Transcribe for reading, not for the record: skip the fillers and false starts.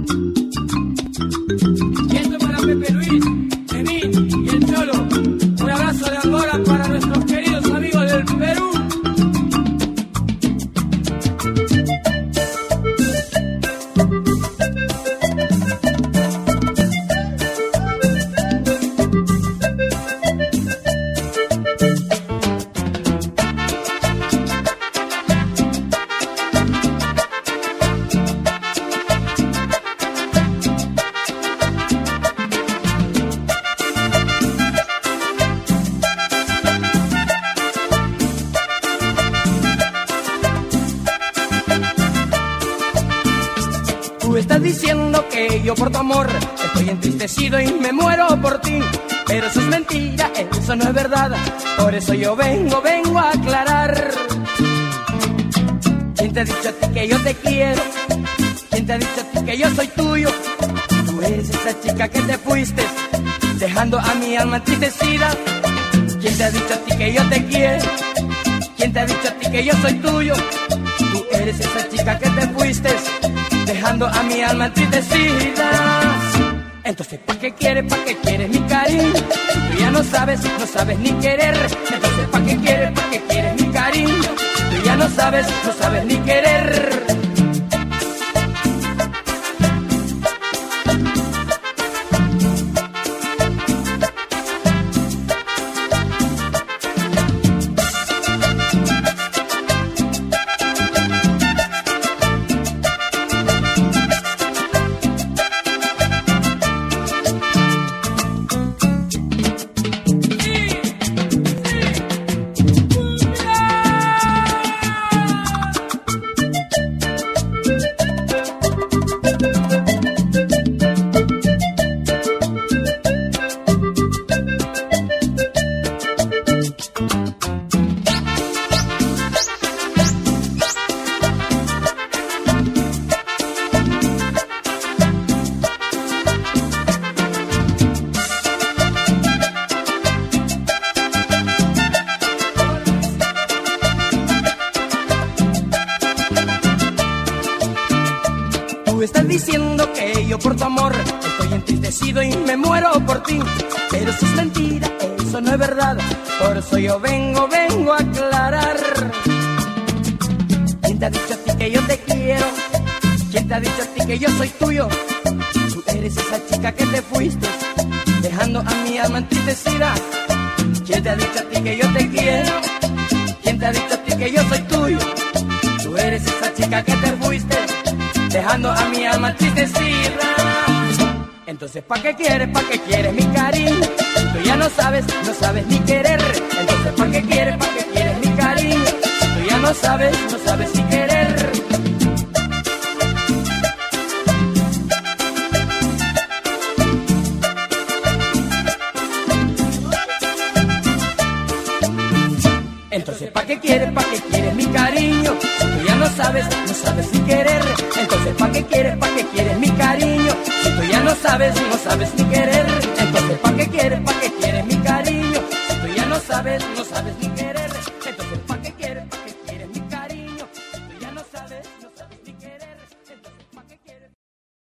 Y esto para Pepe Luis, Emín y el Cholo. Un abrazo de Angora para nuestros queridos amigos del Perú. Tú estás diciendo que yo por tu amor estoy entristecido y me muero por ti, pero eso es mentira, eso no es verdad. Por eso yo vengo a aclarar. ¿Quién te ha dicho a ti que yo te quiero? ¿Quién te ha dicho a ti que yo soy tuyo? Tú eres esa chica que te fuiste, dejando a mi alma entristecida. ¿Quién te ha dicho a ti que yo te quiero? ¿Quién te ha dicho a ti que yo soy tuyo? Tú eres esa chica que te fuiste, dejando a mi alma entristecida. Entonces, ¿pa' qué quieres mi cariño? Si tú ya no sabes ni querer. Entonces, ¿pa' qué quieres mi cariño? Si tú ya no sabes ni querer. Tú estás diciendo que yo por tu amor estoy entristecido y me muero por ti, pero eso es mentira, eso no es verdad. Por eso yo vengo a aclarar. ¿Quién te ha dicho a ti que yo te quiero? ¿Quién te ha dicho a ti que yo soy tuyo? Tú eres esa chica que te fuiste, dejando a mi alma entristecida. ¿Quién te ha dicho a ti que yo te quiero? ¿Quién te ha dicho a ti que yo soy tuyo? Tú eres esa chica que te fuiste, dejando a mi alma entristecida. Entonces, ¿pa' qué quieres mi cariño? Tú ya no sabes ni querer. Entonces, ¿pa' qué quieres mi cariño? Tú ya no sabes ni querer. Entonces, ¿pa' qué quieres mi cariño? Si tú ya no sabes ni querer. Entonces, ¿pa' qué quieres mi cariño? Si tú ya no sabes ni querer. Entonces,